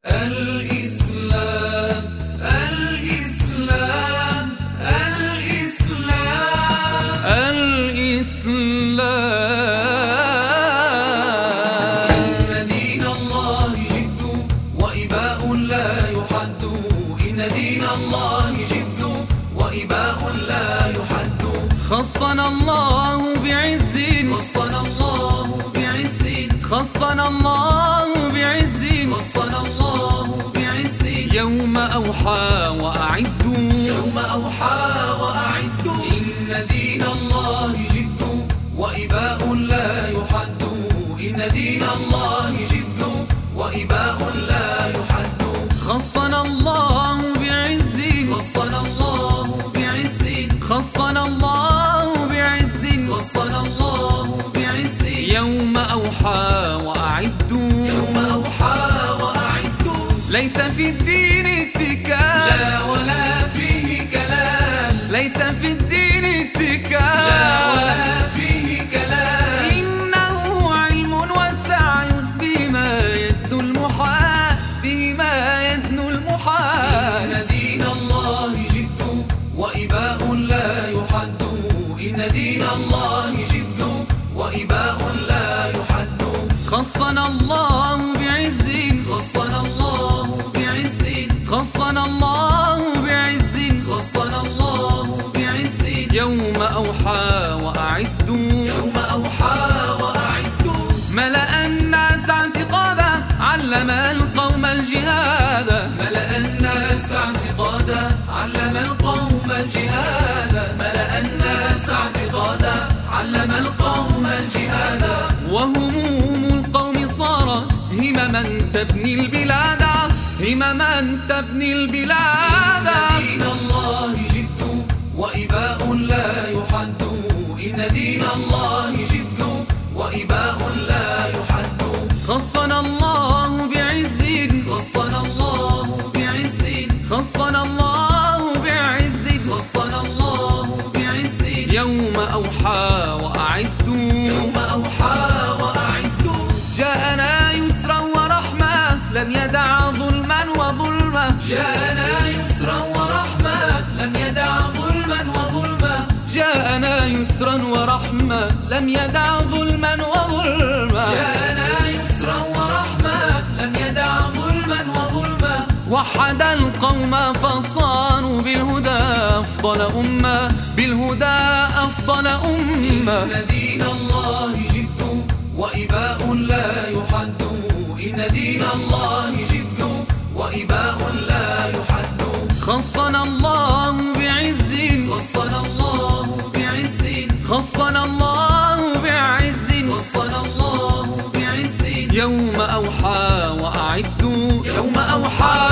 الإسلام الإسلام الإسلام الإسلام إن دين الله جد وإباء لا يحد إن دين الله جد وإباء لا يحد خصنا الله بعز خصنا الله بعز خصنا الله بعز خصنا الله بعز يوم أوحى وأعدوا يوم أوحى وأعدوا إن دين الله جد وإباء لا يحد إن دين الله جد وإباء لا يحد خصنا الله بعز خصنا الله بعز خصنا الله بعز خصنا الله بعز يوم أوحى وأعدوا يوم أوحى وأعدوا ليس في الدين اتكال لا ولا فيه كلام ليس في الدين اتكال لا ولا فيه كلام إنه علم وسعي بما يدنو المحال بما يدنو المحال إن دين الله جد وإباء لا يحد إن دين الله جد وإباء لا يحد خصنا الله بعز خصنا الله بعز خصنا الله بعز خصنا الله بعز يوم أوحى وأعدوا يوم أوحى وأعدوا ملأ الناس اعتقادا علم القوم الجهاد ملأ الناس اعتقادا علم القوم الجهاد ملأ الناس اعتقادا علم القوم الجهاد وهموم القوم صارت همما تبني البلاد همما تبني البلاد دين الله جد وإباء لا يحد إن دين الله جد وإباء لا يحد خصنا الله بعز خصنا الله بعز خصنا الله بعز خصنا الله بعز يوم أوحى وأعدوا يوم أوحى وأعدوا جاءنا يسرا ورحمة لم يدع ظلما وظلما جاءنا يسرا ورحمة لم يدع ظلما وظلما جاءنا يسرا ورحمة لم يدع ظلما وظلما جاءنا يسرا ورحمة لم يدع ظلما وظلما وحد القوم فصاروا بالهدى أفضل أمة بالهدى أفضل أمة إن دين الله جد وإباء لا يحد إن دين الله جد وإباء لا يحد خصنا الله بعز خصنا الله بعز خصنا الله بعز خصنا الله بعز يوم أوحى وأعدوا يوم أوحى